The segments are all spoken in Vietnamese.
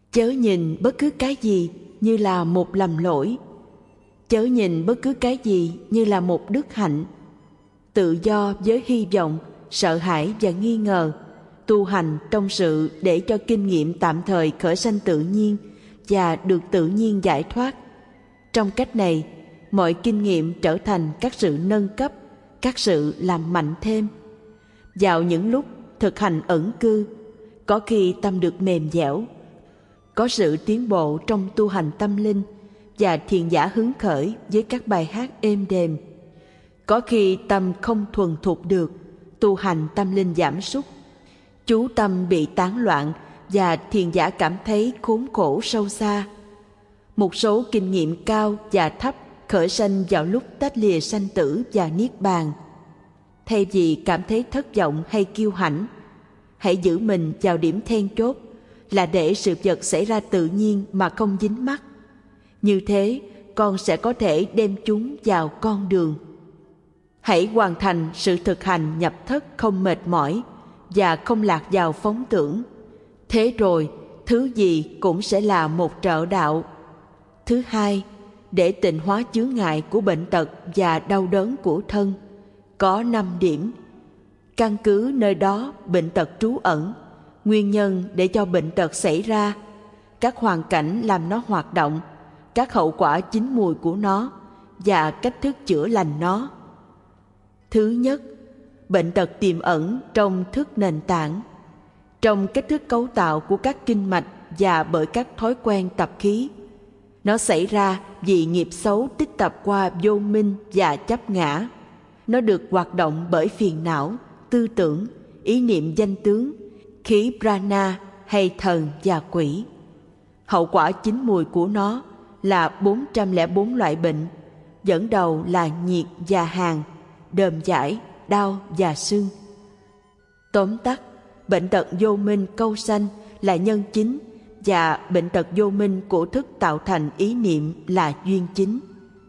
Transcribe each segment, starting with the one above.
Chớ nhìn bất cứ cái gì như là một lầm lỗi. Chớ nhìn bất cứ cái gì như là một đức hạnh. Tự do với hy vọng, sợ hãi và nghi ngờ, tu hành trong sự để cho kinh nghiệm tạm thời khởi sanh tự nhiên và được tự nhiên giải thoát. Trong cách này, mọi kinh nghiệm trở thành các sự nâng cấp, các sự làm mạnh thêm. Vào những lúc thực hành ẩn cư, có khi tâm được mềm dẻo, có sự tiến bộ trong tu hành tâm linh và thiền giả hứng khởi với các bài hát êm đềm. Có khi tâm không thuần thục được, tu hành tâm linh giảm sút, chú tâm bị tán loạn và thiền giả cảm thấy khốn khổ sâu xa. Một số kinh nghiệm cao và thấp khởi sanh vào lúc tách lìa sanh tử và niết bàn. Thay vì cảm thấy thất vọng hay kiêu hãnh, hãy giữ mình vào điểm then chốt là để sự vật xảy ra tự nhiên mà không dính mắc. Như thế, con sẽ có thể đem chúng vào con đường. Hãy hoàn thành sự thực hành nhập thất không mệt mỏi và không lạc vào phóng tưởng. Thế rồi, thứ gì cũng sẽ là một trợ đạo. Thứ hai, để tịnh hóa chướng ngại của bệnh tật và đau đớn của thân, có 5 điểm. Căn cứ nơi đó bệnh tật trú ẩn, nguyên nhân để cho bệnh tật xảy ra, các hoàn cảnh làm nó hoạt động, các hậu quả chín mùi của nó và cách thức chữa lành nó. Thứ nhất, bệnh tật tiềm ẩn trong thức nền tảng, trong cách thức cấu tạo của các kinh mạch và bởi các thói quen tập khí. Nó xảy ra vì nghiệp xấu tích tập qua vô minh và chấp ngã. Nó được hoạt động bởi phiền não, tư tưởng, ý niệm danh tướng, khí prana hay thần và quỷ. Hậu quả chín mùi của nó là 404 loại bệnh, dẫn đầu là nhiệt và hàn, đờm dãi, đau và sưng. Tóm tắt, bệnh tật vô minh câu sanh là nhân chính và bệnh tật vô minh của thức tạo thành ý niệm là duyên chính.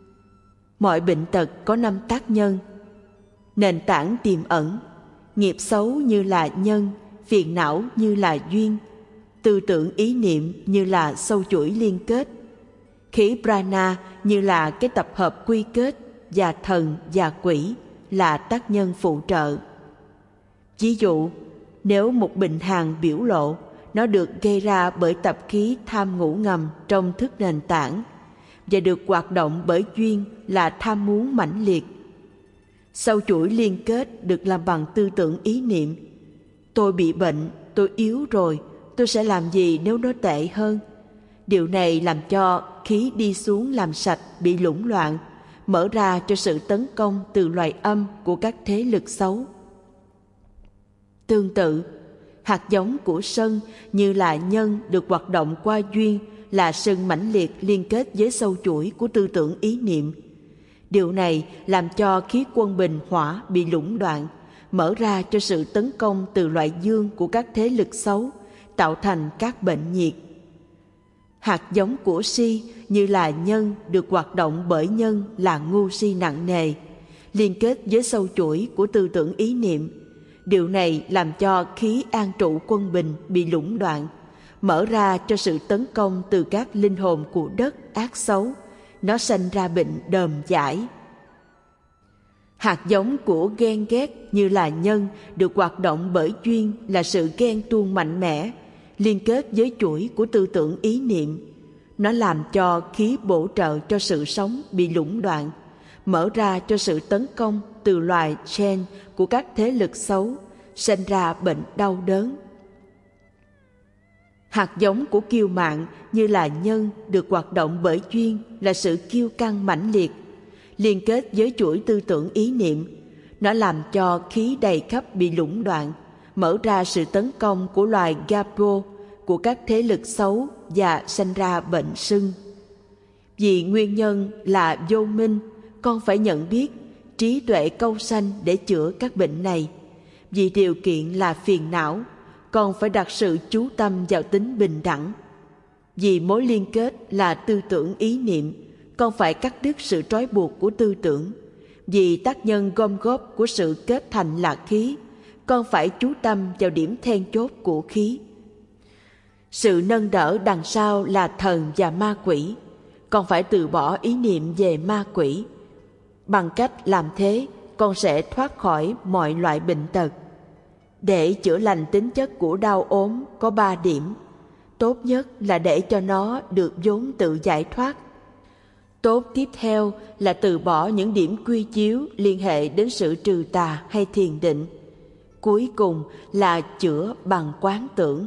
Mọi bệnh tật có 5 tác nhân. Nền tảng tiềm ẩn, nghiệp xấu như là nhân, phiền não như là duyên, tư tưởng ý niệm như là sâu chuỗi liên kết, khí prana như là cái tập hợp quy kết, và thần và quỷ là tác nhân phụ trợ. Ví dụ, nếu một bệnh hàn biểu lộ, nó được gây ra bởi tập khí tham ngủ ngầm trong thức nền tảng và được hoạt động bởi duyên là tham muốn mãnh liệt. Sâu chuỗi liên kết được làm bằng tư tưởng ý niệm. Tôi bị bệnh, tôi yếu rồi, tôi sẽ làm gì nếu nó tệ hơn? Điều này làm cho khí đi xuống làm sạch bị lũng loạn, mở ra cho sự tấn công từ loài âm của các thế lực xấu. Tương tự, hạt giống của sân như là nhân được hoạt động qua duyên là sân mãnh liệt liên kết với sâu chuỗi của tư tưởng ý niệm. Điều này làm cho khí quân bình hỏa bị lũng đoạn, mở ra cho sự tấn công từ loại dương của các thế lực xấu, tạo thành các bệnh nhiệt. Hạt giống của si như là nhân được hoạt động bởi nhân là ngu si nặng nề, liên kết với sâu chuỗi của tư tưởng ý niệm. Điều này làm cho khí an trụ quân bình bị lũng đoạn, mở ra cho sự tấn công từ các linh hồn của đất ác xấu. Nó sanh ra bệnh đờm dãi. Hạt giống của ghen ghét như là nhân được hoạt động bởi duyên là sự ghen tuông mạnh mẽ, liên kết với chuỗi của tư tưởng ý niệm. Nó làm cho khí bổ trợ cho sự sống bị lũng đoạn, mở ra cho sự tấn công từ loài gen của các thế lực xấu, sinh ra bệnh đau đớn. Hạt giống của kiêu mạn như là nhân được hoạt động bởi duyên là sự kiêu căng mãnh liệt, liên kết với chuỗi tư tưởng ý niệm. Nó làm cho khí đầy khắp bị lũng đoạn, mở ra sự tấn công của loài Gapo của các thế lực xấu và sanh ra bệnh sưng. Vì nguyên nhân là vô minh, con phải nhận biết trí tuệ câu sanh để chữa các bệnh này. Vì điều kiện là phiền não, con phải đặt sự chú tâm vào tính bình đẳng. Vì mối liên kết là tư tưởng ý niệm, con phải cắt đứt sự trói buộc của tư tưởng. Vì tác nhân gom góp của sự kết thành là khí, con phải chú tâm vào điểm then chốt của khí. Sự nâng đỡ đằng sau là thần và ma quỷ. Con phải từ bỏ ý niệm về ma quỷ. Bằng cách làm thế, con sẽ thoát khỏi mọi loại bệnh tật. Để chữa lành tính chất của đau ốm có 3 điểm. Tốt nhất là để cho nó được vốn tự giải thoát. Tốt tiếp theo là từ bỏ những điểm quy chiếu liên hệ đến sự trừ tà hay thiền định. Cuối cùng là chữa bằng quán tưởng.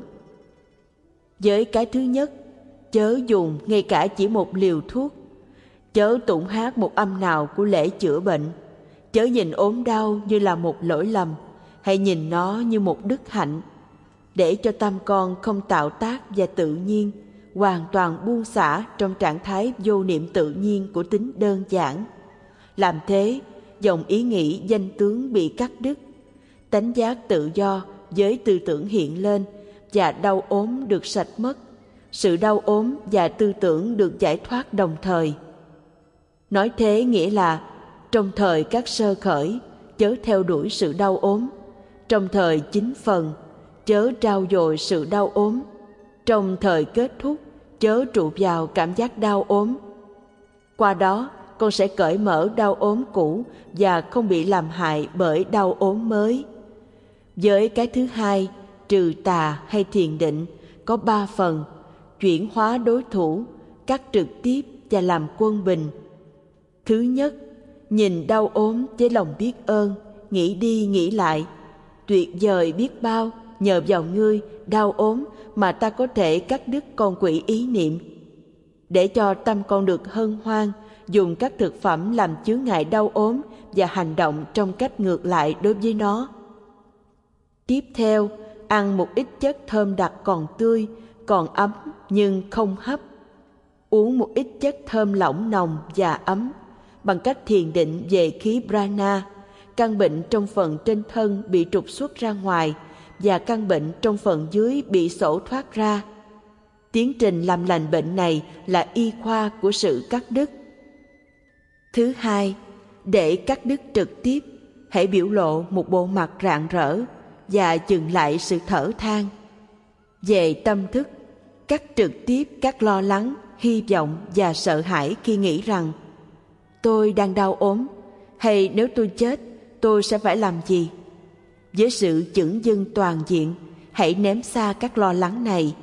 Với cái thứ nhất, chớ dùng ngay cả chỉ một liều thuốc. Chớ tụng hát một âm nào của lễ chữa bệnh. Chớ nhìn ốm đau như là một lỗi lầm. Hãy nhìn nó như một đức hạnh. Để cho tâm con không tạo tác và tự nhiên, hoàn toàn buông xả trong trạng thái vô niệm tự nhiên của tính đơn giản. Làm thế, dòng ý nghĩ danh tướng bị cắt đứt, tánh giác tự do với tư tưởng hiện lên và đau ốm được sạch mất. Sự đau ốm và tư tưởng được giải thoát đồng thời. Nói thế nghĩa là trong thời các sơ khởi, chớ theo đuổi sự đau ốm. Trong thời chín phần, chớ trao dồi sự đau ốm. Trong thời kết thúc, chớ trụ vào cảm giác đau ốm. Qua đó, con sẽ cởi mở đau ốm cũ và không bị làm hại bởi đau ốm mới. Với cái thứ hai, trừ tà hay thiền định, có 3 phần: chuyển hóa đối thủ, cắt trực tiếp và làm quân bình. Thứ nhất, nhìn đau ốm với lòng biết ơn, nghĩ đi nghĩ lại. Tuyệt vời biết bao, nhờ vào ngươi đau ốm mà ta có thể cắt đứt con quỷ ý niệm. Để cho tâm con được hân hoan, dùng các thực phẩm làm chướng ngại đau ốm và hành động trong cách ngược lại đối với nó. Tiếp theo, ăn một ít chất thơm đặc còn tươi, còn ấm nhưng không hấp. Uống một ít chất thơm lỏng nồng và ấm. Bằng cách thiền định về khí prana, căn bệnh trong phần trên thân bị trục xuất ra ngoài và căn bệnh trong phần dưới bị xổ thoát ra. Tiến trình làm lành bệnh này là y khoa của sự cắt đứt. Thứ hai, để cắt đứt trực tiếp, hãy biểu lộ một bộ mặt rạng rỡ và dừng lại sự thở than. Về tâm thức, cắt trực tiếp các lo lắng, hy vọng và sợ hãi khi nghĩ rằng tôi đang đau ốm, hay nếu tôi chết, tôi sẽ phải làm gì? Với sự chững dưng toàn diện, hãy ném xa các lo lắng này.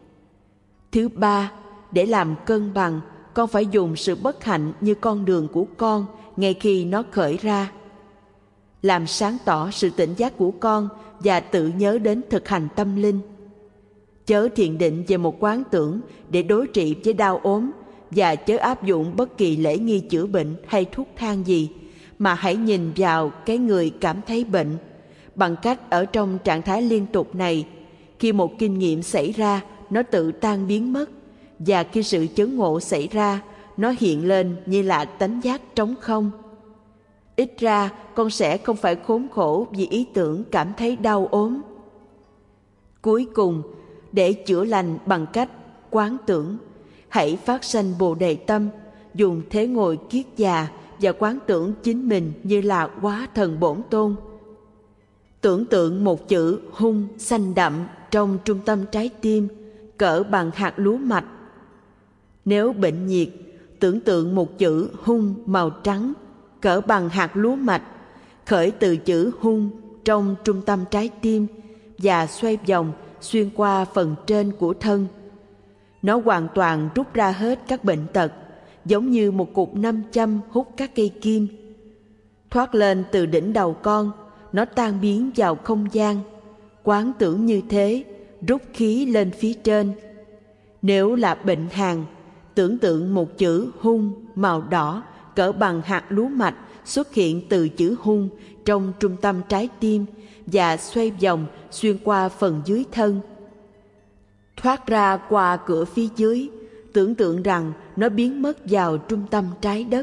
Thứ ba, để làm cân bằng, con phải dùng sự bất hạnh như con đường của con ngay khi nó khởi ra. Làm sáng tỏ sự tỉnh giác của con và tự nhớ đến thực hành tâm linh. Chớ thiền định về một quán tưởng để đối trị với đau ốm và chớ áp dụng bất kỳ lễ nghi chữa bệnh hay thuốc thang gì, mà hãy nhìn vào cái người cảm thấy bệnh. Bằng cách ở trong trạng thái liên tục này, khi một kinh nghiệm xảy ra, nó tự tan biến mất, và khi sự chấn ngộ xảy ra, nó hiện lên như là tánh giác trống không. Ít ra, con sẽ không phải khốn khổ vì ý tưởng cảm thấy đau ốm. Cuối cùng, để chữa lành bằng cách quán tưởng, hãy phát sanh Bồ Đề tâm, dùng thế ngồi kiết già và quán tưởng chính mình như là Hóa Thần Bổn Tôn. Tưởng tượng một chữ hung xanh đậm trong trung tâm trái tim, cỡ bằng hạt lúa mạch. Nếu bệnh nhiệt, tưởng tượng một chữ hung màu trắng, cỡ bằng hạt lúa mạch, khởi từ chữ hung trong trung tâm trái tim và xoay vòng xuyên qua phần trên của thân. Nó hoàn toàn rút ra hết các bệnh tật, giống như một cục nam châm hút các cây kim. Thoát lên từ đỉnh đầu con, nó tan biến vào không gian. Quán tưởng như thế, rút khí lên phía trên. Nếu là bệnh hàn, tưởng tượng một chữ hung màu đỏ cỡ bằng hạt lúa mạch xuất hiện từ chữ hung trong trung tâm trái tim và xoay vòng xuyên qua phần dưới thân. Thoát ra qua cửa phía dưới, tưởng tượng rằng nó biến mất vào trung tâm trái đất.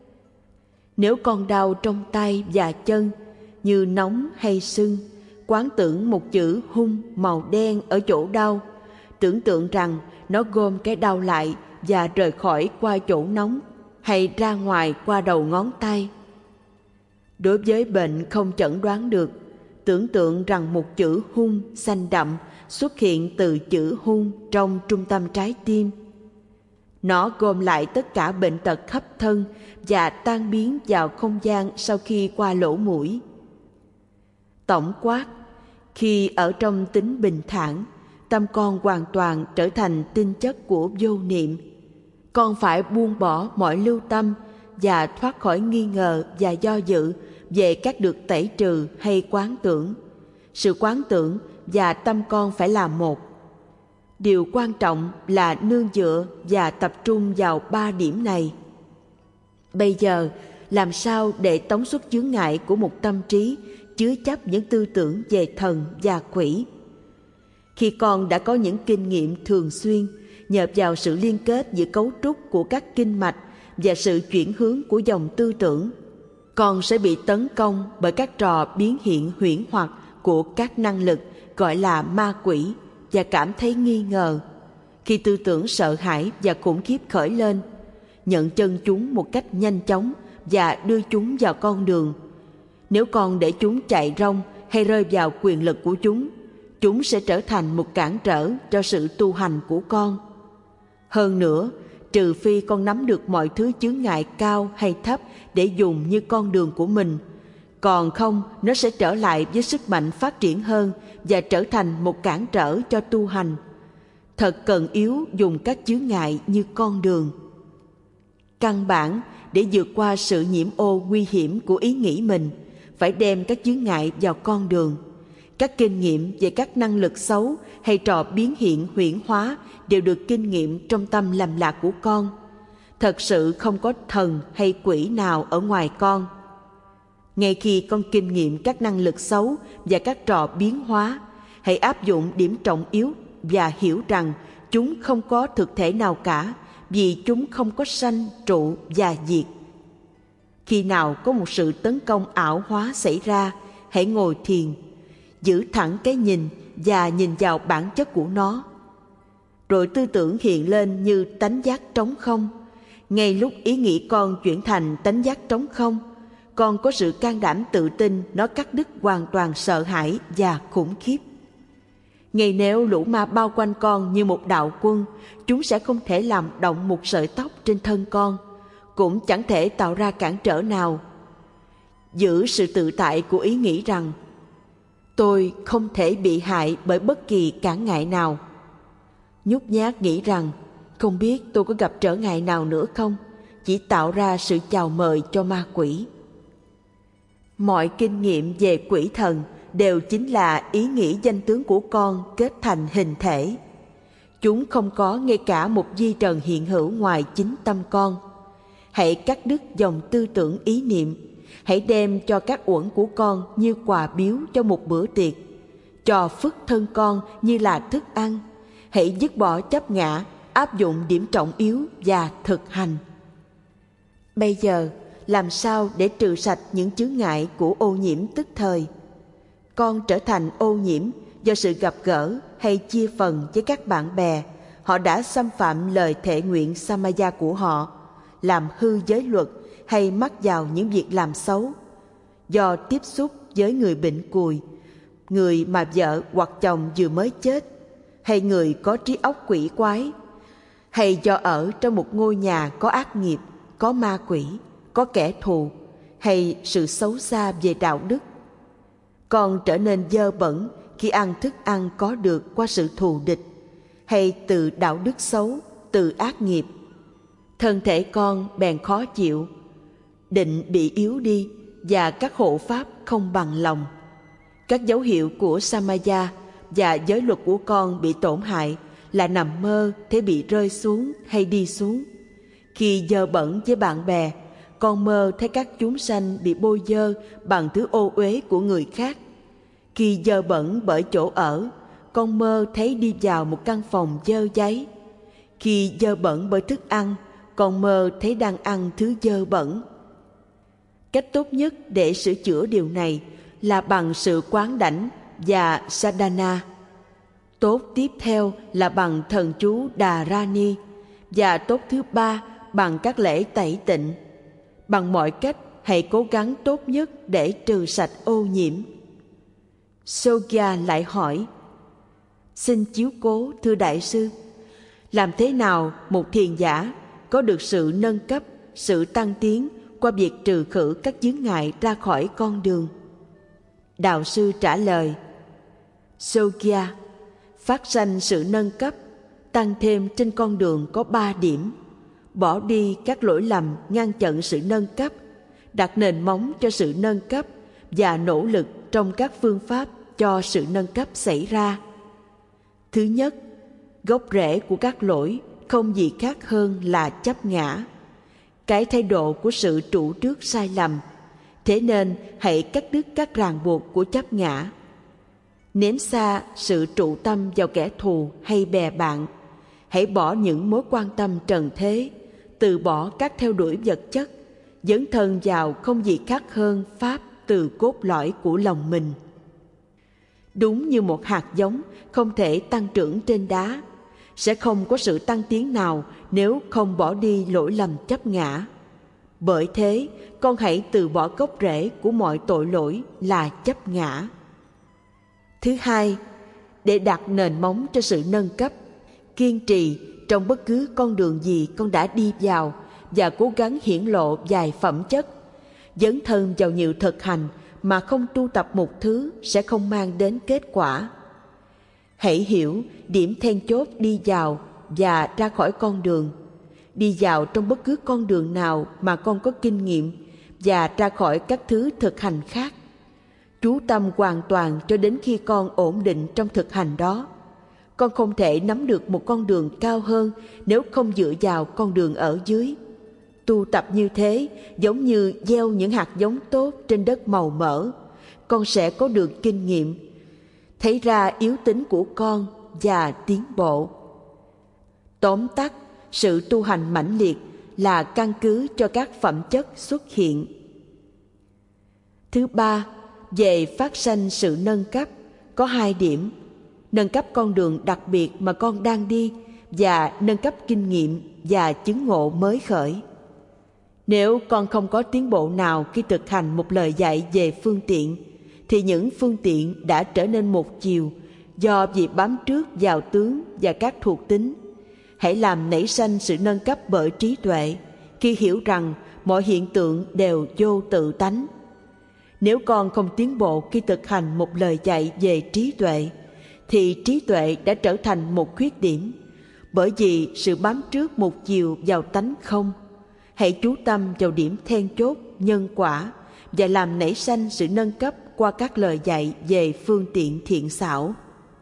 Nếu con đau trong tay và chân, như nóng hay sưng, quán tưởng một chữ hung màu đen ở chỗ đau, tưởng tượng rằng nó gom cái đau lại và rời khỏi qua chỗ nóng hay ra ngoài qua đầu ngón tay. Đối với bệnh không chẩn đoán được, tưởng tượng rằng một chữ hung xanh đậm xuất hiện từ chữ hung trong trung tâm trái tim. Nó gom lại tất cả bệnh tật khắp thân và tan biến vào không gian sau khi qua lỗ mũi. Tổng quát, khi ở trong tính bình thản, tâm con hoàn toàn trở thành tinh chất của vô niệm. Con phải buông bỏ mọi lưu tâm và thoát khỏi nghi ngờ và do dự về các được tẩy trừ hay quán tưởng. Sự quán tưởng và tâm con phải là một. Điều quan trọng là nương dựa và tập trung vào 3 điểm này. Bây giờ, làm sao để tống xuất chướng ngại của một tâm trí chứa chấp những tư tưởng về thần và quỷ? Khi con đã có những kinh nghiệm thường xuyên nhờ vào sự liên kết giữa cấu trúc của các kinh mạch và sự chuyển hướng của dòng tư tưởng, con sẽ bị tấn công bởi các trò biến hiện huyễn hoặc của các năng lực gọi là ma quỷ và cảm thấy nghi ngờ. Khi tư tưởng sợ hãi và khủng khiếp khởi lên, nhận chân chúng một cách nhanh chóng và đưa chúng vào con đường. Nếu con để chúng chạy rong hay rơi vào quyền lực của chúng sẽ trở thành một cản trở cho sự tu hành của con. Hơn nữa, trừ phi con nắm được mọi thứ chướng ngại cao hay thấp để dùng như con đường của mình, còn không nó sẽ trở lại với sức mạnh phát triển hơn và trở thành một cản trở cho tu hành. Thật cần yếu dùng các chướng ngại như con đường. Căn bản để vượt qua sự nhiễm ô nguy hiểm của ý nghĩ mình, phải đem các chướng ngại vào con đường. Các kinh nghiệm về các năng lực xấu hay trò biến hiện huyễn hóa đều được kinh nghiệm trong tâm lầm lạc của con. Thật sự không có thần hay quỷ nào ở ngoài con. Ngay khi con kinh nghiệm các năng lực xấu và các trò biến hóa, hãy áp dụng điểm trọng yếu và hiểu rằng chúng không có thực thể nào cả, vì chúng không có sanh, trụ và diệt. Khi nào có một sự tấn công ảo hóa xảy ra, hãy ngồi thiền, giữ thẳng cái nhìn và nhìn vào bản chất của nó. Rồi tư tưởng hiện lên như tánh giác trống không. Ngay lúc ý nghĩ con chuyển thành tánh giác trống không, con có sự can đảm tự tin nó cắt đứt hoàn toàn sợ hãi và khủng khiếp. Ngay nếu lũ ma bao quanh con như một đạo quân, chúng sẽ không thể làm động một sợi tóc trên thân con, cũng chẳng thể tạo ra cản trở nào. Giữ sự tự tại của ý nghĩ rằng tôi không thể bị hại bởi bất kỳ cản ngại nào. Nhút nhát nghĩ rằng không biết tôi có gặp trở ngại nào nữa không, chỉ tạo ra sự chào mời cho ma quỷ. Mọi kinh nghiệm về quỷ thần đều chính là ý nghĩ danh tướng của con kết thành hình thể. Chúng không có ngay cả một di trần hiện hữu ngoài chính tâm con. Hãy cắt đứt dòng tư tưởng ý niệm. Hãy đem cho các uẩn của con như quà biếu cho một bữa tiệc, cho phước thân con như là thức ăn. Hãy dứt bỏ chấp ngã, áp dụng điểm trọng yếu và thực hành. Bây giờ, làm sao để trừ sạch những chướng ngại của ô nhiễm tức thời? Con trở thành ô nhiễm do sự gặp gỡ hay chia phần với các bạn bè. Họ đã xâm phạm lời thệ nguyện Samaya của họ, làm hư giới luật hay mắc vào những việc làm xấu. Do tiếp xúc với người bệnh cùi, người mà vợ hoặc chồng vừa mới chết, hay người có trí óc quỷ quái, hay do ở trong một ngôi nhà có ác nghiệp, có ma quỷ, có kẻ thù, hay sự xấu xa về đạo đức. Con trở nên dơ bẩn khi ăn thức ăn có được qua sự thù địch, hay từ đạo đức xấu, từ ác nghiệp. Thân thể con bèn khó chịu, định bị yếu đi và các hộ pháp không bằng lòng. Các dấu hiệu của Samaya và giới luật của con bị tổn hại là nằm mơ thấy bị rơi xuống hay đi xuống. Khi dơ bẩn với bạn bè, con mơ thấy các chúng sanh bị bôi dơ bằng thứ ô uế của người khác. Khi dơ bẩn bởi chỗ ở, con mơ thấy đi vào một căn phòng dơ dáy. Khi dơ bẩn bởi thức ăn, con mơ thấy đang ăn thứ dơ bẩn. Cách tốt nhất để sửa chữa điều này là bằng sự quán đảnh và sadhana. Tốt tiếp theo là bằng thần chú Đà Rani, và tốt thứ ba bằng các lễ tẩy tịnh. Bằng mọi cách, hãy cố gắng tốt nhất để trừ sạch ô nhiễm. Sogya lại hỏi: xin chiếu cố thưa đại sư, làm thế nào một thiền giả có được sự nâng cấp, sự tăng tiến qua việc trừ khử các chướng ngại ra khỏi con đường? Đạo sư trả lời: Sogya, phát sanh sự nâng cấp, tăng thêm trên con đường có 3 điểm: bỏ đi các lỗi lầm ngăn chặn sự nâng cấp, đặt nền móng cho sự nâng cấp và nỗ lực trong các phương pháp cho sự nâng cấp xảy ra. Thứ nhất, gốc rễ của các lỗi không gì khác hơn là chấp ngã, cái thái độ của sự trụ trước sai lầm. Thế nên hãy cắt đứt các ràng buộc của chấp ngã. Ném xa sự trụ tâm vào kẻ thù hay bè bạn. Hãy bỏ những mối quan tâm trần thế, từ bỏ các theo đuổi vật chất, dấn thân vào không gì khác hơn pháp từ cốt lõi của lòng mình. Đúng như một hạt giống không thể tăng trưởng trên đá, sẽ không có sự tăng tiến nào nếu không bỏ đi lỗi lầm chấp ngã. Bởi thế, con hãy từ bỏ gốc rễ của mọi tội lỗi là chấp ngã. Thứ hai, để đặt nền móng cho sự nâng cấp, kiên trì trong bất cứ con đường gì con đã đi vào và cố gắng hiển lộ vài phẩm chất. Dấn thân vào nhiều thực hành mà không tu tập một thứ sẽ không mang đến kết quả. Hãy hiểu điểm then chốt đi vào và ra khỏi con đường. Đi vào trong bất cứ con đường nào mà con có kinh nghiệm và ra khỏi các thứ thực hành khác. Chú tâm hoàn toàn cho đến khi con ổn định trong thực hành đó. Con không thể nắm được một con đường cao hơn nếu không dựa vào con đường ở dưới. Tu tập như thế giống như gieo những hạt giống tốt trên đất màu mỡ. Con sẽ có được kinh nghiệm, thấy ra yếu tính của con và tiến bộ. Tóm tắt, sự tu hành mãnh liệt là căn cứ cho các phẩm chất xuất hiện. Thứ ba, về phát sanh sự nâng cấp, có 2 điểm: nâng cấp con đường đặc biệt mà con đang đi và nâng cấp kinh nghiệm và chứng ngộ mới khởi. Nếu con không có tiến bộ nào khi thực hành một lời dạy về phương tiện, thì những phương tiện đã trở nên một chiều do việc bám trước vào tướng và các thuộc tính. Hãy làm nảy sanh sự nâng cấp bởi trí tuệ, khi hiểu rằng mọi hiện tượng đều vô tự tánh. Nếu con không tiến bộ khi thực hành một lời dạy về trí tuệ, thì trí tuệ đã trở thành một khuyết điểm, bởi vì sự bám trước một chiều vào tánh không. Hãy chú tâm vào điểm then chốt nhân quả và làm nảy sanh sự nâng cấp qua các lời dạy về phương tiện thiện xảo.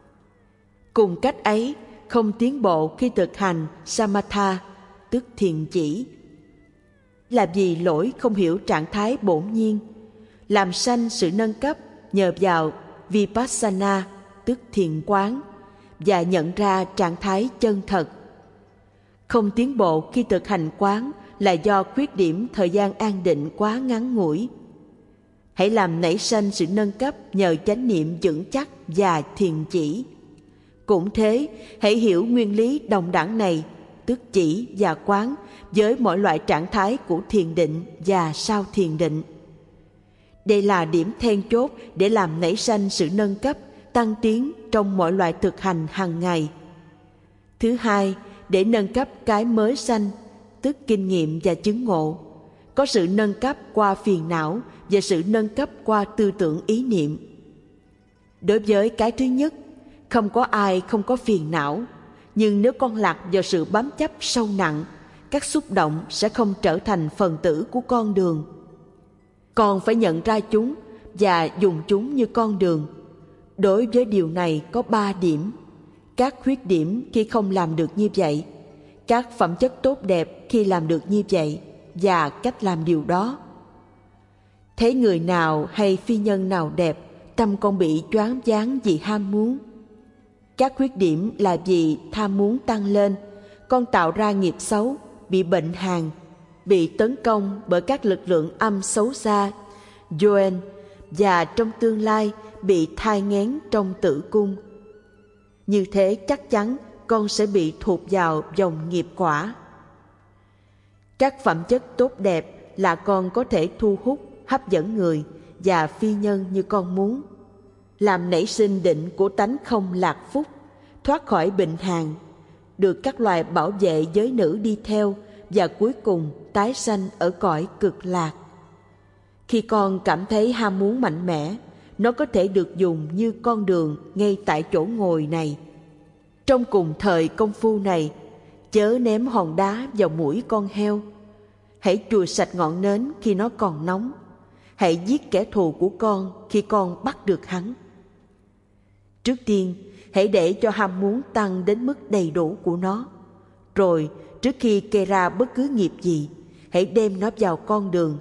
Cùng cách ấy, không tiến bộ khi thực hành samatha, tức thiền chỉ. Là vì lỗi không hiểu trạng thái bổn nhiên. Làm sanh sự nâng cấp nhờ vào vipassana, tức thiền quán, và nhận ra trạng thái chân thật. Không tiến bộ khi thực hành quán là do khuyết điểm thời gian an định quá ngắn ngủi. Hãy làm nảy sanh sự nâng cấp nhờ chánh niệm vững chắc và thiền chỉ. Cũng thế, hãy hiểu nguyên lý đồng đẳng này, tức chỉ và quán, với mọi loại trạng thái của thiền định và sau thiền định. Đây là điểm then chốt để làm nảy sanh sự nâng cấp, tăng tiến trong mọi loại thực hành hàng ngày. Thứ hai, để nâng cấp cái mới sanh, tức kinh nghiệm và chứng ngộ. Có sự nâng cấp qua phiền não và sự nâng cấp qua tư tưởng ý niệm. Đối với cái thứ nhất, không có ai không có phiền não, nhưng nếu con lạc vào sự bám chấp sâu nặng, các xúc động sẽ không trở thành phần tử của con đường. Con phải nhận ra chúng và dùng chúng như con đường. Đối với điều này có 3 điểm: các khuyết điểm khi không làm được như vậy, các phẩm chất tốt đẹp khi làm được như vậy, và cách làm điều đó. Thấy người nào hay phi nhân nào đẹp, tâm con bị choáng váng vì ham muốn. Các khuyết điểm là vì tham muốn tăng lên, con tạo ra nghiệp xấu, bị bệnh hàn, bị tấn công bởi các lực lượng âm xấu xa, Joen, và trong tương lai bị thai nghén trong tử cung. Như thế chắc chắn con sẽ bị thụt vào dòng nghiệp quả. Các phẩm chất tốt đẹp là con có thể thu hút, hấp dẫn người và phi nhân như con muốn. làm nảy sinh định của tánh không lạc phúc, thoát khỏi bệnh hàn, được các loài bảo vệ giới nữ đi theo và cuối cùng tái sanh ở cõi cực lạc. Khi con cảm thấy ham muốn mạnh mẽ, nó có thể được dùng như con đường ngay tại chỗ ngồi này. Trong cùng thời công phu này, chớ ném hòn đá vào mũi con heo. Hãy chùi sạch ngọn nến khi nó còn nóng. Hãy giết kẻ thù của con khi con bắt được hắn. Trước tiên, hãy để cho ham muốn tăng đến mức đầy đủ của nó. Rồi, trước khi kê ra bất cứ nghiệp gì, hãy đem nó vào con đường.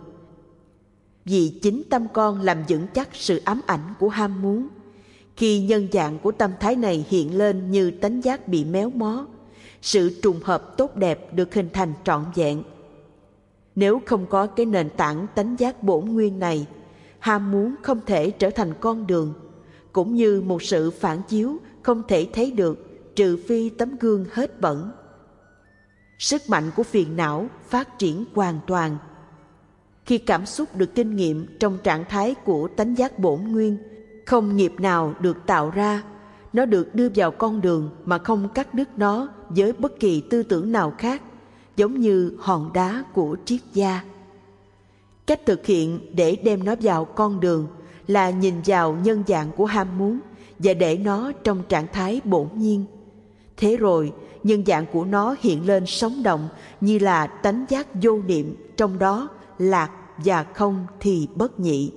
Vì chính tâm con làm vững chắc sự ám ảnh của ham muốn. Khi nhân dạng của tâm thái này hiện lên như tánh giác bị méo mó, sự trùng hợp tốt đẹp được hình thành trọn vẹn. Nếu không có cái nền tảng tánh giác bổn nguyên này, ham muốn không thể trở thành con đường, cũng như một sự phản chiếu không thể thấy được trừ phi tấm gương hết bẩn. Sức mạnh của phiền não phát triển hoàn toàn. Khi cảm xúc được kinh nghiệm trong trạng thái của tánh giác bổn nguyên, không nghiệp nào được tạo ra, nó được đưa vào con đường mà không cắt đứt nó với bất kỳ tư tưởng nào khác, giống như hòn đá của triết gia. Cách thực hiện để đem nó vào con đường là nhìn vào nhân dạng của ham muốn và để nó trong trạng thái bổn nhiên. Thế rồi, nhân dạng của nó hiện lên sống động như là tánh giác vô niệm, trong đó lạc và không thì bất nhị.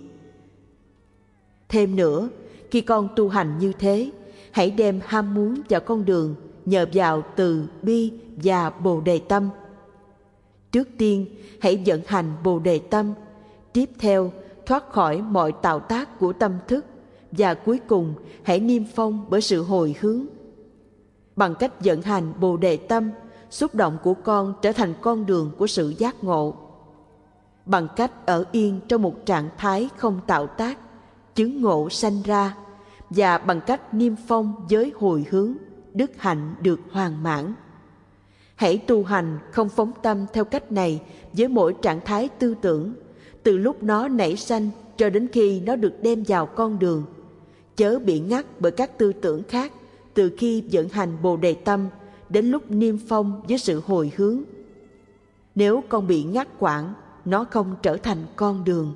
Thêm nữa, khi con tu hành như thế, hãy đem ham muốn vào con đường nhờ vào từ bi và bồ đề tâm. Trước tiên, hãy vận hành bồ đề tâm. Tiếp theo, thoát khỏi mọi tạo tác của tâm thức. Và cuối cùng, hãy niêm phong bởi sự hồi hướng. Bằng cách vận hành bồ đề tâm, xúc động của con trở thành con đường của sự giác ngộ. Bằng cách ở yên trong một trạng thái không tạo tác, chứng ngộ sanh ra, và bằng cách niêm phong với hồi hướng, đức hạnh được hoàn mãn. Hãy tu hành không phóng tâm theo cách này với mỗi trạng thái tư tưởng, từ lúc nó nảy sanh cho đến khi nó được đem vào con đường. Chớ bị ngắt bởi các tư tưởng khác từ khi vận hành bồ đề tâm đến lúc niêm phong với sự hồi hướng. Nếu con bị ngắt quãng, nó không trở thành con đường.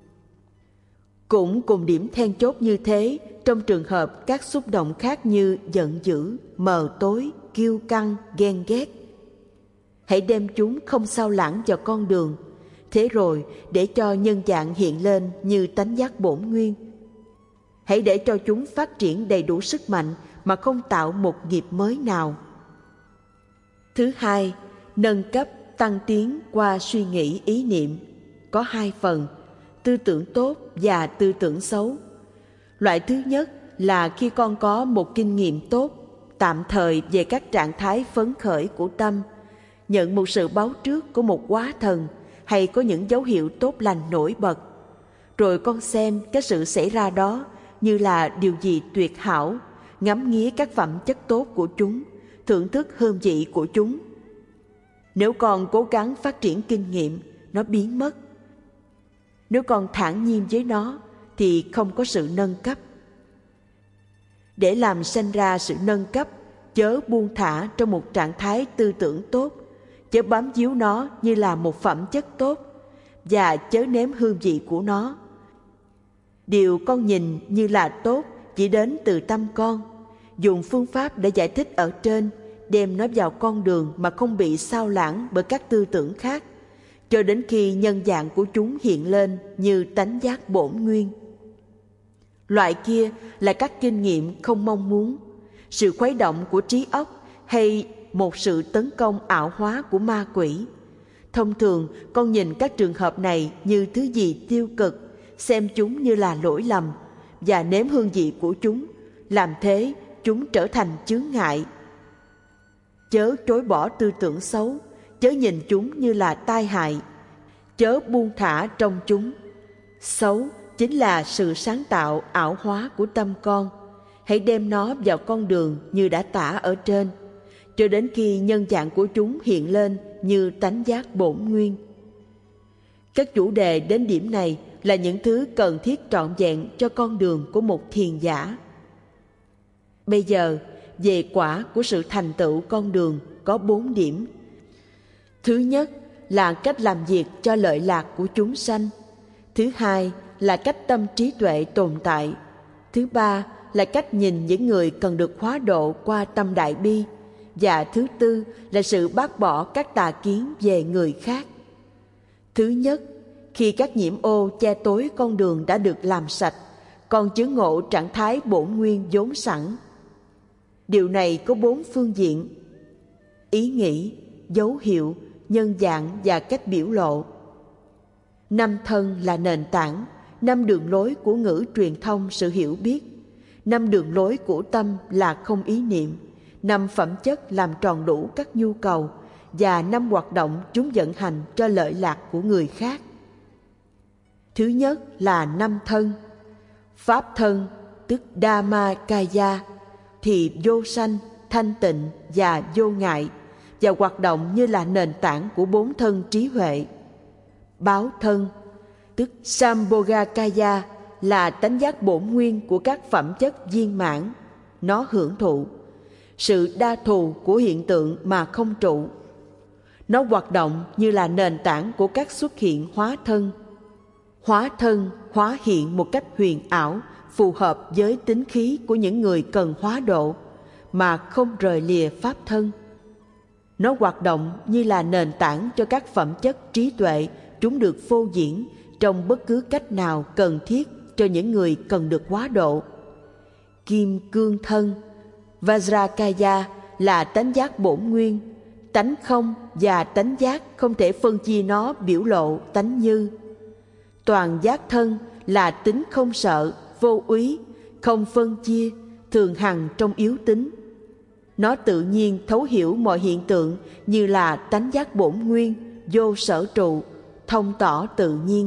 Cũng cùng điểm then chốt như thế trong trường hợp các xúc động khác như giận dữ, mờ tối, kiêu căng, ghen ghét. Hãy đem chúng không sao lãng vào con đường. Thế rồi để cho nhân dạng hiện lên như tánh giác bổn nguyên. Hãy để cho chúng phát triển đầy đủ sức mạnh mà không tạo một nghiệp mới nào. Thứ hai, nâng cấp tăng tiến qua suy nghĩ ý niệm. Có hai phần, tư tưởng tốt và tư tưởng xấu. Loại thứ nhất là khi con có một kinh nghiệm tốt, tạm thời về các trạng thái phấn khởi của tâm, nhận một sự báo trước của một hóa thần hay có những dấu hiệu tốt lành nổi bật. Rồi con xem cái sự xảy ra đó như là điều gì tuyệt hảo, ngắm nghía các phẩm chất tốt của chúng, thưởng thức hương vị của chúng. Nếu con cố gắng phát triển kinh nghiệm, nó biến mất. Nếu con thản nhiên với nó, thì không có sự nâng cấp. Để làm sanh ra sự nâng cấp, chớ buông thả trong một trạng thái tư tưởng tốt, chớ bám víu nó như là một phẩm chất tốt, và chớ ném hương vị của nó. Điều con nhìn như là tốt chỉ đến từ tâm con. Dùng phương pháp để giải thích ở trên, đem nó vào con đường mà không bị sao lãng bởi các tư tưởng khác, cho đến khi nhân dạng của chúng hiện lên như tánh giác bổn nguyên. Loại kia là các kinh nghiệm không mong muốn, sự khuấy động của trí óc hay một sự tấn công ảo hóa của ma quỷ. Thông thường, con nhìn các trường hợp này như thứ gì tiêu cực, xem chúng như là lỗi lầm và nếm hương vị của chúng, làm thế chúng trở thành chướng ngại. Chớ chối bỏ tư tưởng xấu, chớ nhìn chúng như là tai hại, chớ buông thả trong chúng. Xấu chính là sự sáng tạo ảo hóa của tâm con. Hãy đem nó vào con đường như đã tả ở trên, cho đến khi nhân dạng của chúng hiện lên như tánh giác bổn nguyên. Các chủ đề đến điểm này là những thứ cần thiết trọn vẹn cho con đường của một thiền giả. Bây giờ, về quả của sự thành tựu con đường có 4 điểm. Thứ nhất là cách làm việc cho lợi lạc của chúng sanh. Thứ hai là cách tâm trí tuệ tồn tại. Thứ ba là cách nhìn những người cần được hóa độ qua tâm đại bi. Và thứ tư là sự bác bỏ các tà kiến về người khác. Thứ nhất, khi các nhiễm ô che tối con đường đã được làm sạch, còn chứng ngộ trạng thái bổn nguyên vốn sẵn. Điều này có 4 phương diện: ý nghĩ, dấu hiệu, nhân dạng và cách biểu lộ. 5 thân là nền tảng, 5 đường lối của ngữ truyền thông sự hiểu biết, 5 đường lối của tâm là không ý niệm, 5 phẩm chất làm tròn đủ các nhu cầu và 5 hoạt động chúng vận hành cho lợi lạc của người khác. Thứ nhất là 5 thân. Pháp thân, tức Dhammakaya, thì vô sanh, thanh tịnh và vô ngại, và hoạt động như là nền tảng của 4 thân trí huệ. Báo thân, tức Sambhogakaya, là tánh giác bổn nguyên của các phẩm chất viên mãn. Nó hưởng thụ sự đa thù của hiện tượng mà không trụ. Nó hoạt động như là nền tảng của các xuất hiện hóa thân. Hóa thân hóa hiện một cách huyền ảo, phù hợp với tính khí của những người cần hóa độ, mà không rời lìa pháp thân. Nó hoạt động như là nền tảng cho các phẩm chất trí tuệ, chúng được phô diễn trong bất cứ cách nào cần thiết cho những người cần được hóa độ. Kim cương thân, Vajrakaya, là tánh giác bổn nguyên, tánh không và tánh giác không thể phân chia nó biểu lộ tánh như. Toàn giác thân là tính không sợ, vô úy, không phân chia, thường hằng trong yếu tính. Nó tự nhiên thấu hiểu mọi hiện tượng như là tánh giác bổn nguyên, vô sở trụ, thông tỏ tự nhiên.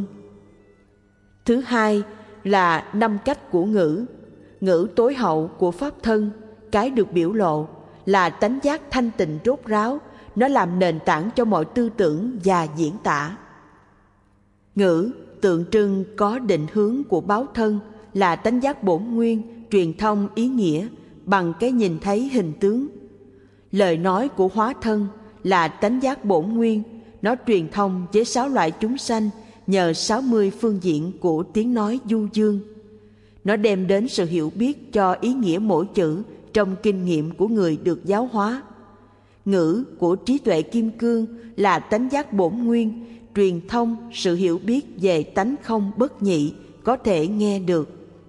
Thứ hai là 5 cách của ngữ. Ngữ tối hậu của pháp thân, cái được biểu lộ, là tánh giác thanh tịnh rốt ráo. Nó làm nền tảng cho mọi tư tưởng và diễn tả. Ngữ tượng trưng có định hướng của báo thân, là tánh giác bổn nguyên, truyền thông ý nghĩa bằng cái nhìn thấy hình tướng. Lời nói của hóa thân là tánh giác bổn nguyên, nó truyền thông với 6 loại chúng sanh nhờ 60 phương diện của tiếng nói du dương. Nó đem đến sự hiểu biết cho ý nghĩa mỗi chữ trong kinh nghiệm của người được giáo hóa. Ngữ của trí tuệ kim cương là tánh giác bổn nguyên, truyền thông sự hiểu biết về tánh không bất nhị, có thể nghe được.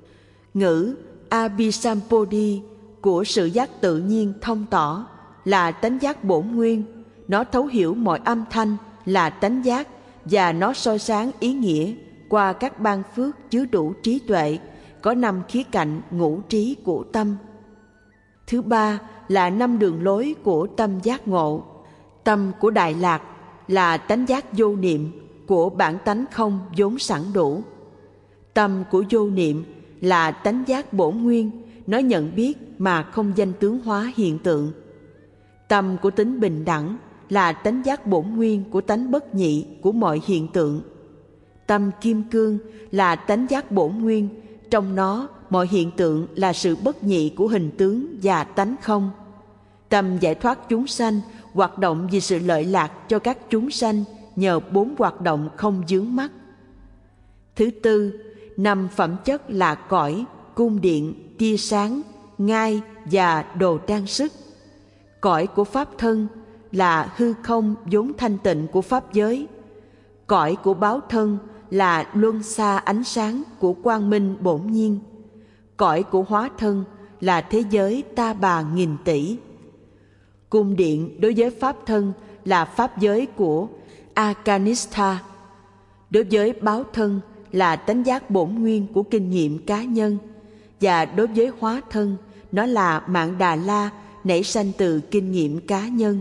Ngữ Abhisampodi của sự giác tự nhiên thông tỏ là tánh giác bổn nguyên, nó thấu hiểu mọi âm thanh là tánh giác, và nó soi sáng ý nghĩa qua các ban phước chứa đủ trí tuệ, có 5 khía cạnh ngũ trí của tâm. Thứ ba là 5 đường lối của tâm giác ngộ. Tâm của Đại Lạc là tánh giác vô niệm của bản tánh không vốn sẵn đủ. Tâm của vô niệm là tánh giác bổn nguyên, nó nhận biết mà không danh tướng hóa hiện tượng. Tâm của tính bình đẳng là tánh giác bổn nguyên của tánh bất nhị của mọi hiện tượng. Tâm kim cương là tánh giác bổn nguyên, trong nó mọi hiện tượng là sự bất nhị của hình tướng và tánh không. Tâm giải thoát chúng sanh hoạt động vì sự lợi lạc cho các chúng sanh nhờ 4 hoạt động không vướng mắc. Thứ tư, 5 phẩm chất là cõi, cung điện, tia sáng, ngai và đồ trang sức. Cõi của pháp thân là hư không vốn thanh tịnh của pháp giới. Cõi của báo thân là luân xa ánh sáng của quang minh bổn nhiên. Cõi của hóa thân là thế giới ta bà nghìn tỷ. Cung điện đối với pháp thân là pháp giới của Akanistha. Đối với báo thân là tánh giác bổn nguyên của kinh nghiệm cá nhân, và đối với hóa thân nó là Mạn Đà La nảy sanh từ kinh nghiệm cá nhân.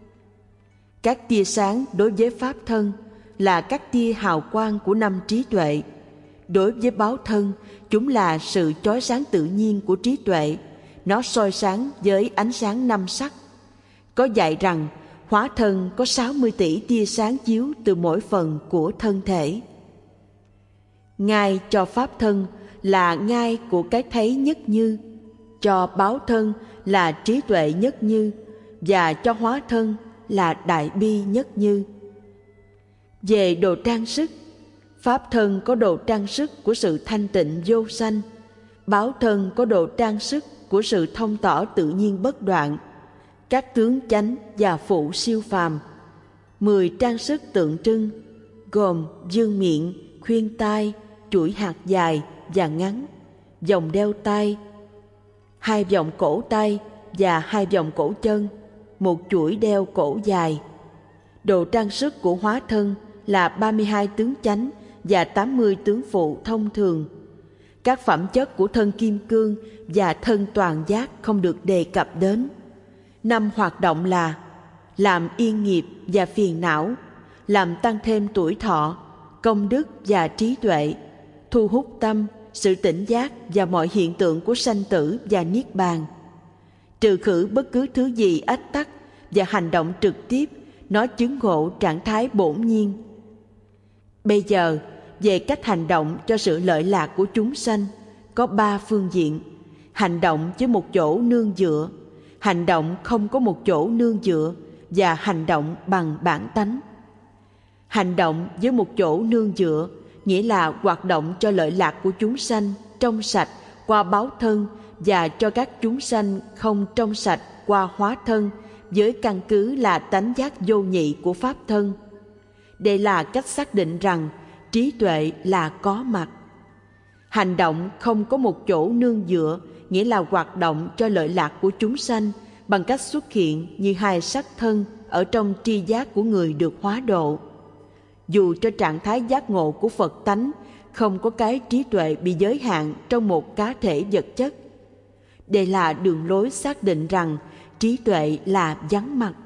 Các tia sáng đối với pháp thân là các tia hào quang của 5 trí tuệ. Đối với báo thân, chúng là sự chói sáng tự nhiên của trí tuệ. Nó soi sáng với ánh sáng 5 sắc. Có dạy rằng hóa thân có 60 tỷ tia sáng chiếu từ mỗi phần của thân thể. Ngai cho pháp thân là ngai của cái thấy nhất như, cho báo thân là trí tuệ nhất như, và cho hóa thân là đại bi nhất như. Về đồ trang sức, pháp thân có đồ trang sức của sự thanh tịnh vô sanh, báo thân có đồ trang sức của sự thông tỏ tự nhiên bất đoạn, các tướng chánh và phụ siêu phàm. 10 trang sức tượng trưng gồm dương miệng, khuyên tai, chuỗi hạt dài và ngắn, vòng đeo tay, 2 vòng cổ tay và 2 vòng cổ chân, một chuỗi đeo cổ dài. Đồ trang sức của hóa thân là 32 tướng chánh và 80 tướng phụ thông thường. Các phẩm chất của thân kim cương và thân toàn giác không được đề cập đến. 5 hoạt động là làm yên nghiệp và phiền não, làm tăng thêm tuổi thọ, công đức và trí tuệ, thu hút tâm, sự tỉnh giác và mọi hiện tượng của sanh tử và niết bàn, trừ khử bất cứ thứ gì ách tắc và hành động trực tiếp, nó chứng ngộ trạng thái bổn nhiên. Bây giờ, về cách hành động cho sự lợi lạc của chúng sanh, có 3 phương diện: hành động với một chỗ nương dựa, hành động không có một chỗ nương dựa, và hành động bằng bản tánh. Hành động với một chỗ nương dựa nghĩa là hoạt động cho lợi lạc của chúng sanh trong sạch qua báo thân, và cho các chúng sanh không trong sạch qua hóa thân, với căn cứ là tánh giác vô nhị của pháp thân. Đây là cách xác định rằng trí tuệ là có mặt. Hành động không có một chỗ nương dựa nghĩa là hoạt động cho lợi lạc của chúng sanh bằng cách xuất hiện như 2 sắc thân ở trong tri giác của người được hóa độ. Dù cho trạng thái giác ngộ của Phật tánh không có cái trí tuệ bị giới hạn trong một cá thể vật chất. Đây là đường lối xác định rằng trí tuệ là vắng mặt.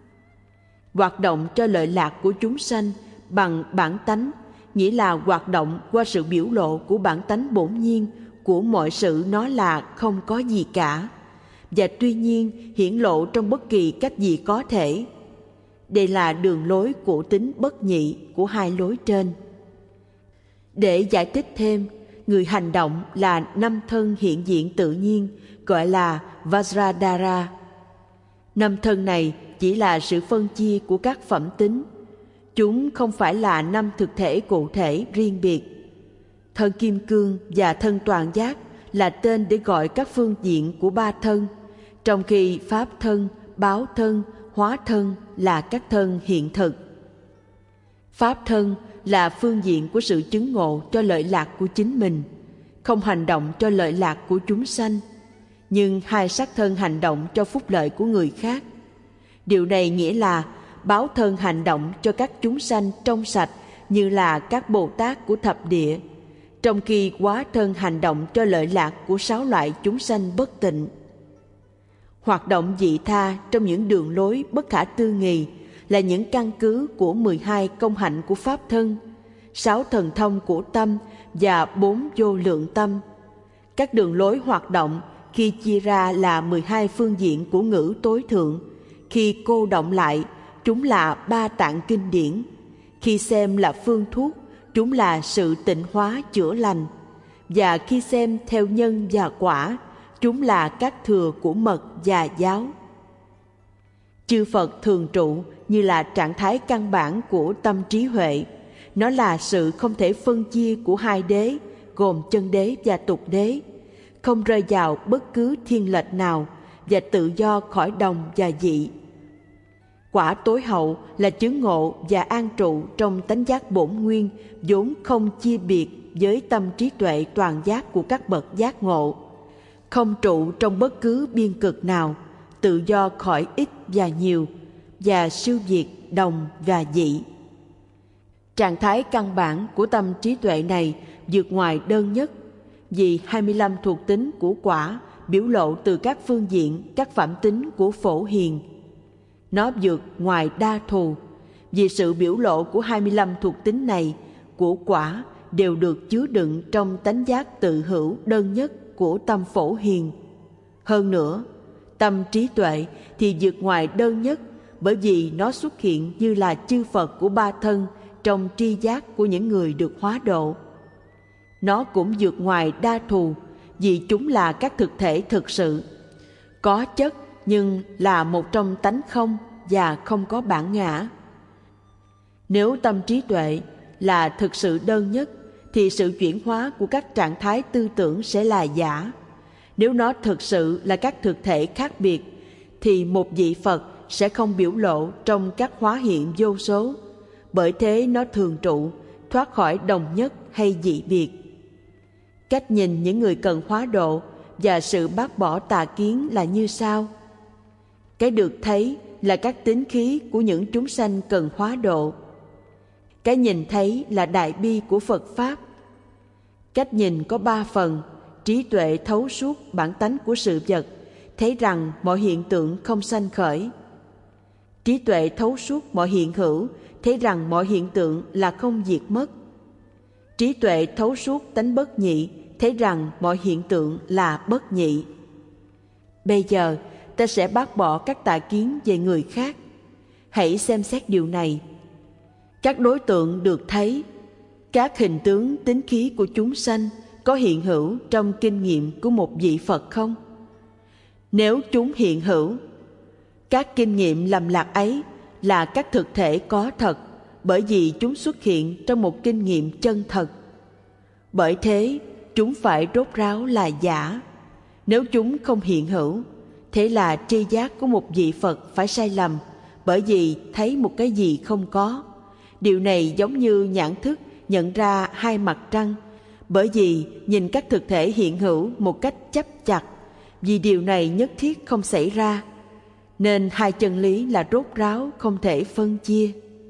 Hoạt động cho lợi lạc của chúng sanh bằng bản tánh nghĩa là hoạt động qua sự biểu lộ của bản tánh bổn nhiên của mọi sự, nó là không có gì cả, và tuy nhiên hiển lộ trong bất kỳ cách gì có thể. Đây là đường lối của tính bất nhị của 2 lối trên. Để giải thích thêm, người hành động là 5 thân hiện diện tự nhiên, gọi là Vajradhara. 5 thân này chỉ là sự phân chia của các phẩm tính. Chúng không phải là 5 thực thể cụ thể riêng biệt. Thân kim cương và thân toàn giác là tên để gọi các phương diện của 3 thân, trong khi pháp thân, báo thân, hóa thân là các thân hiện thực. Pháp thân là phương diện của sự chứng ngộ cho lợi lạc của chính mình, không hành động cho lợi lạc của chúng sanh, nhưng 2 sắc thân hành động cho phúc lợi của người khác. Điều này nghĩa là báo thân hành động cho các chúng sanh trong sạch như là các Bồ Tát của thập địa, trong khi hóa thân hành động cho lợi lạc của 6 loại chúng sanh bất tịnh. Hoạt động vị tha trong những đường lối bất khả tư nghì là những căn cứ của 12 công hạnh của pháp thân, 6 thần thông của tâm và 4 vô lượng tâm. Các đường lối hoạt động khi chia ra là 12 phương diện của ngữ tối thượng. Khi cô động lại, chúng là 3 tạng kinh điển. Khi xem là phương thuốc, chúng là sự tịnh hóa chữa lành. Và khi xem theo nhân và quả, chúng là các thừa của mật và giáo. Chư Phật thường trụ như là trạng thái căn bản của tâm trí huệ. Nó là sự không thể phân chia của 2 đế, gồm chân đế và tục đế, không rơi vào bất cứ thiên lệch nào và tự do khỏi đồng và dị. Quả tối hậu là chứng ngộ và an trụ trong tánh giác bổn nguyên, vốn không chia biệt với tâm trí tuệ toàn giác của các bậc giác ngộ, không trụ trong bất cứ biên cực nào, tự do khỏi ít và nhiều, và siêu diệt đồng và dị. Trạng thái căn bản của tâm trí tuệ này vượt ngoài đơn nhất, vì 25 thuộc tính của quả biểu lộ từ các phương diện các phẩm tính của phổ hiền. Nó vượt ngoài đa thù, vì sự biểu lộ của 25 thuộc tính này của quả đều được chứa đựng trong tánh giác tự hữu đơn nhất của tâm phổ hiền. Hơn nữa, tâm trí tuệ thì vượt ngoài đơn nhất, bởi vì nó xuất hiện như là chư Phật của 3 thân trong tri giác của những người được hóa độ. Nó cũng vượt ngoài đa thù, vì chúng là các thực thể thực sự, có chất nhưng là một trong tánh không và không có bản ngã. Nếu tâm trí tuệ là thực sự đơn nhất, thì sự chuyển hóa của các trạng thái tư tưởng sẽ là giả. Nếu nó thực sự là các thực thể khác biệt, thì một vị Phật sẽ không biểu lộ trong các hóa hiện vô số, bởi thế nó thường trụ, thoát khỏi đồng nhất hay dị biệt. Cách nhìn những người cần hóa độ và sự bác bỏ tà kiến là như sau. Cái được thấy là các tính khí của những chúng sanh cần hóa độ. Cái nhìn thấy là đại bi của Phật Pháp. Cách nhìn có 3 phần: trí tuệ thấu suốt bản tánh của sự vật, thấy rằng mọi hiện tượng không sanh khởi. Trí tuệ thấu suốt mọi hiện hữu, thấy rằng mọi hiện tượng là không diệt mất. Trí tuệ thấu suốt tánh bất nhị, thấy rằng mọi hiện tượng là bất nhị. Bây giờ ta sẽ bác bỏ các tà kiến về người khác. Hãy xem xét điều này. Các đối tượng được thấy, các hình tướng tính khí của chúng sanh có hiện hữu trong kinh nghiệm của một vị Phật không? Nếu chúng hiện hữu, các kinh nghiệm lầm lạc ấy là các thực thể có thật, bởi vì chúng xuất hiện trong một kinh nghiệm chân thật. Bởi thế, chúng phải rốt ráo là giả. Nếu chúng không hiện hữu, thế là tri giác của một vị Phật phải sai lầm, bởi vì thấy một cái gì không có. Điều này giống như nhãn thức nhận ra 2 mặt trăng, bởi vì nhìn các thực thể hiện hữu một cách chấp chặt, vì điều này nhất thiết không xảy ra, nên 2 chân lý là rốt ráo không thể phân chia.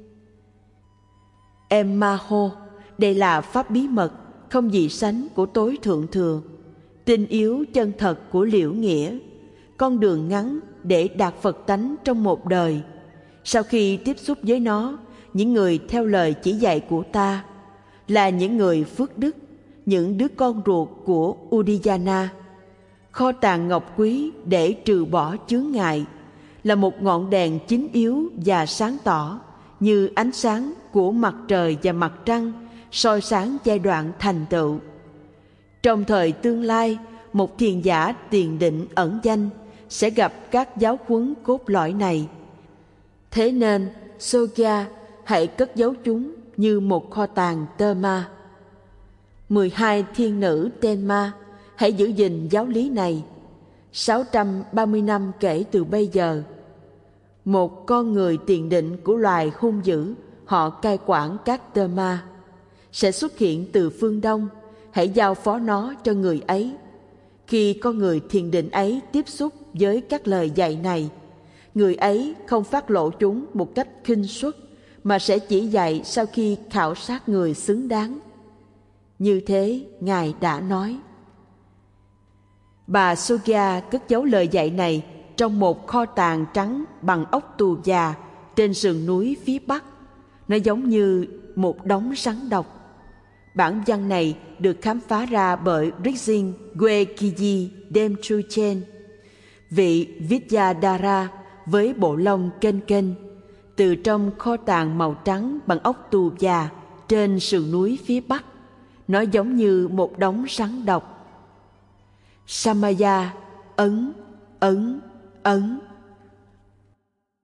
Emmaho, đây là pháp bí mật không gì sánh của tối thượng thừa, tinh yếu chân thật của liễu nghĩa, con đường ngắn để đạt Phật tánh trong một đời. Sau khi tiếp xúc với nó, những người theo lời chỉ dạy của ta là những người phước đức, những đứa con ruột của Udiyana, kho tàng ngọc quý để trừ bỏ chướng ngại, là một ngọn đèn chính yếu và sáng tỏ như ánh sáng của mặt trời và mặt trăng soi sáng giai đoạn thành tựu. Trong thời tương lai, một thiền giả tiền định ẩn danh sẽ gặp các giáo huấn cốt lõi này. Thế nên, Sogya hãy cất giấu chúng như một kho tàng tơ ma. 12 thiên nữ Tenma, hãy giữ gìn giáo lý này. 630 năm kể từ bây giờ, một con người tiền định của loài hung dữ, họ cai quản các tơ ma, sẽ xuất hiện từ phương Đông. Hãy giao phó nó cho người ấy. Khi con người thiền định ấy tiếp xúc với các lời dạy này, người ấy không phát lộ chúng một cách khinh suất, mà sẽ chỉ dạy sau khi khảo sát người xứng đáng. Như thế, Ngài đã nói. Bà Sogya cất giấu lời dạy này trong một kho tàng trắng bằng ốc tù già trên sườn núi phía Bắc. Nó giống như một đống rắn độc. Bản văn này được khám phá ra bởi Rizin Gwekiji Demchuchen, vị Vidyadhara với bộ lông kênh kênh, từ trong kho tàng màu trắng bằng ốc tù già trên sườn núi phía Bắc. Nó giống như một đống rắn độc. Samaya ấn, ấn, ấn.